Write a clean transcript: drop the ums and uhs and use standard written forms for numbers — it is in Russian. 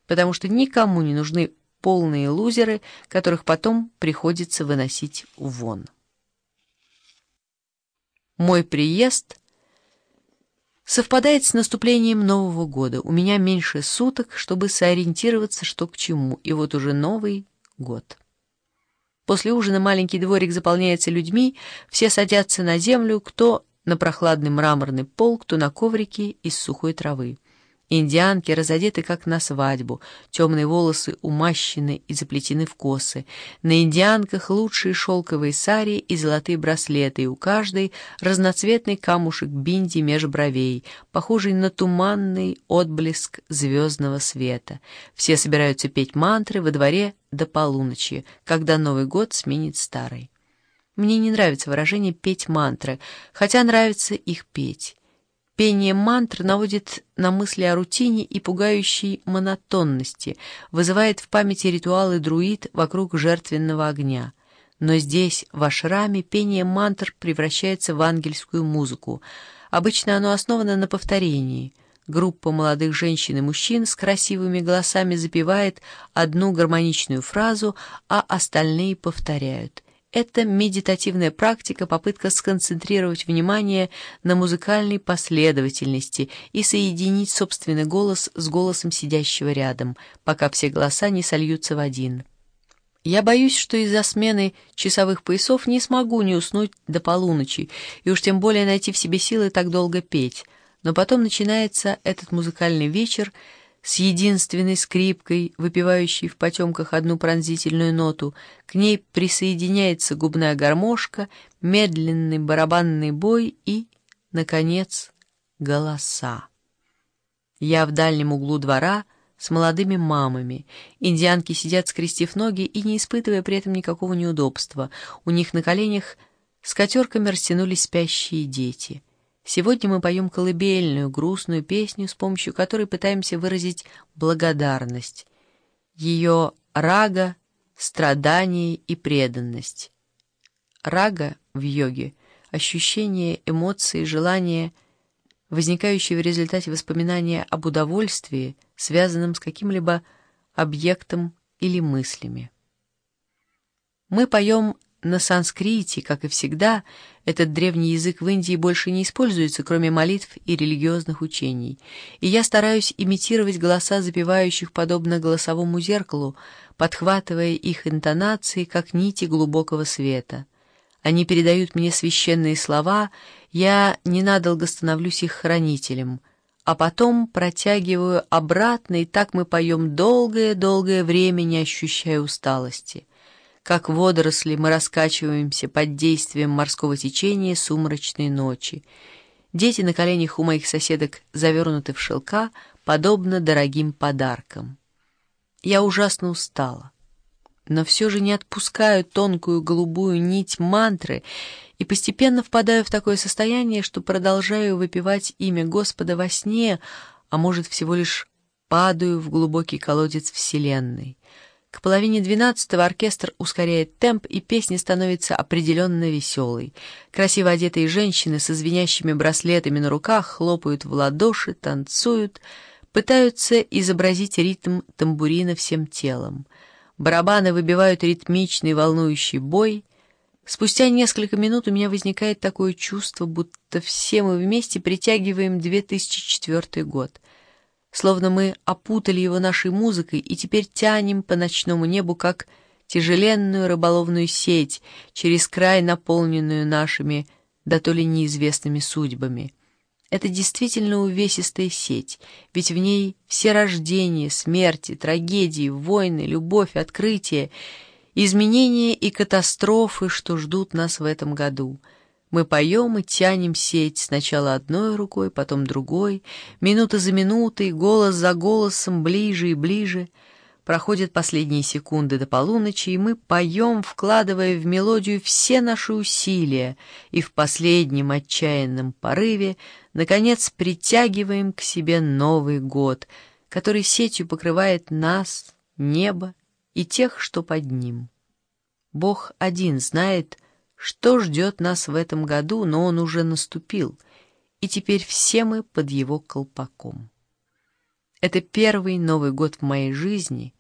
потому что никому не нужны полные лузеры, которых потом приходится выносить вон. Мой приезд совпадает с наступлением Нового года. У меня меньше суток, чтобы сориентироваться, что к чему, и вот уже Новый год. После ужина маленький дворик заполняется людьми, все садятся на землю, кто на прохладный мраморный пол, кто на коврике из сухой травы. Индианки разодеты, как на свадьбу, темные волосы умащены и заплетены в косы. На индианках лучшие шелковые сари и золотые браслеты, и у каждой разноцветный камушек бинди меж бровей, похожий на туманный отблеск звездного света. Все собираются петь мантры во дворе до полуночи, когда Новый год сменит старый. Мне не нравится выражение «петь мантры», хотя нравится их петь. Пение мантр наводит на мысли о рутине и пугающей монотонности, вызывает в памяти ритуалы друид вокруг жертвенного огня. Но здесь, в ашраме, пение мантр превращается в ангельскую музыку. Обычно оно основано на повторении. Группа молодых женщин и мужчин с красивыми голосами запевает одну гармоничную фразу, а остальные повторяют. Это медитативная практика, попытка сконцентрировать внимание на музыкальной последовательности и соединить собственный голос с голосом сидящего рядом, пока все голоса не сольются в один. Я боюсь, что из-за смены часовых поясов не смогу не уснуть до полуночи, и уж тем более найти в себе силы так долго петь. Но потом начинается этот музыкальный вечер с единственной скрипкой, выпивающей в потемках одну пронзительную ноту. К ней присоединяется губная гармошка, медленный барабанный бой и, наконец, голоса. Я в дальнем углу двора с молодыми мамами. Индианки сидят, скрестив ноги и не испытывая при этом никакого неудобства. У них на коленях скатерками растянулись спящие дети. Сегодня мы поем колыбельную, грустную песню, с помощью которой пытаемся выразить благодарность. Ее рага, страдание и преданность. Рага в йоге — ощущение, эмоции, желания, возникающие в результате воспоминания об удовольствии, связанном с каким-либо объектом или мыслями. Мы поем на санскрите, как и всегда. Этот древний язык в Индии больше не используется, кроме молитв и религиозных учений. И я стараюсь имитировать голоса запевающих подобно голосовому зеркалу, подхватывая их интонации, как нити глубокого света. Они передают мне священные слова, я ненадолго становлюсь их хранителем, а потом протягиваю обратно, и так мы поем долгое-долгое время, не ощущая усталости. Как водоросли мы раскачиваемся под действием морского течения сумрачной ночи. Дети на коленях у моих соседок завернуты в шелка, подобно дорогим подаркам. Я ужасно устала, но все же не отпускаю тонкую голубую нить мантры и постепенно впадаю в такое состояние, что продолжаю выпевать имя Господа во сне, а может, всего лишь падаю в глубокий колодец Вселенной. К 11:30 оркестр ускоряет темп, и песня становится определенно веселой. Красиво одетые женщины со звенящими браслетами на руках хлопают в ладоши, танцуют, пытаются изобразить ритм тамбурина всем телом. Барабаны выбивают ритмичный волнующий бой. Спустя несколько минут у меня возникает такое чувство, будто все мы вместе притягиваем 2004 год. Словно мы опутали его нашей музыкой и теперь тянем по ночному небу, как тяжеленную рыболовную сеть, через край, наполненную нашими, да то ли неизвестными судьбами. Это действительно увесистая сеть, ведь в ней все рождения, смерти, трагедии, войны, любовь, открытия, изменения и катастрофы, что ждут нас в этом году. Мы поем и тянем сеть сначала одной рукой, потом другой, минута за минутой, голос за голосом, ближе и ближе. Проходят последние секунды до полуночи, и мы поем, вкладывая в мелодию все наши усилия, и в последнем отчаянном порыве, наконец, притягиваем к себе Новый год, который сетью покрывает нас, небо и тех, что под ним. Бог один знает, что ждет нас в этом году, но он уже наступил, и теперь все мы под его колпаком. Это первый Новый год в моей жизни,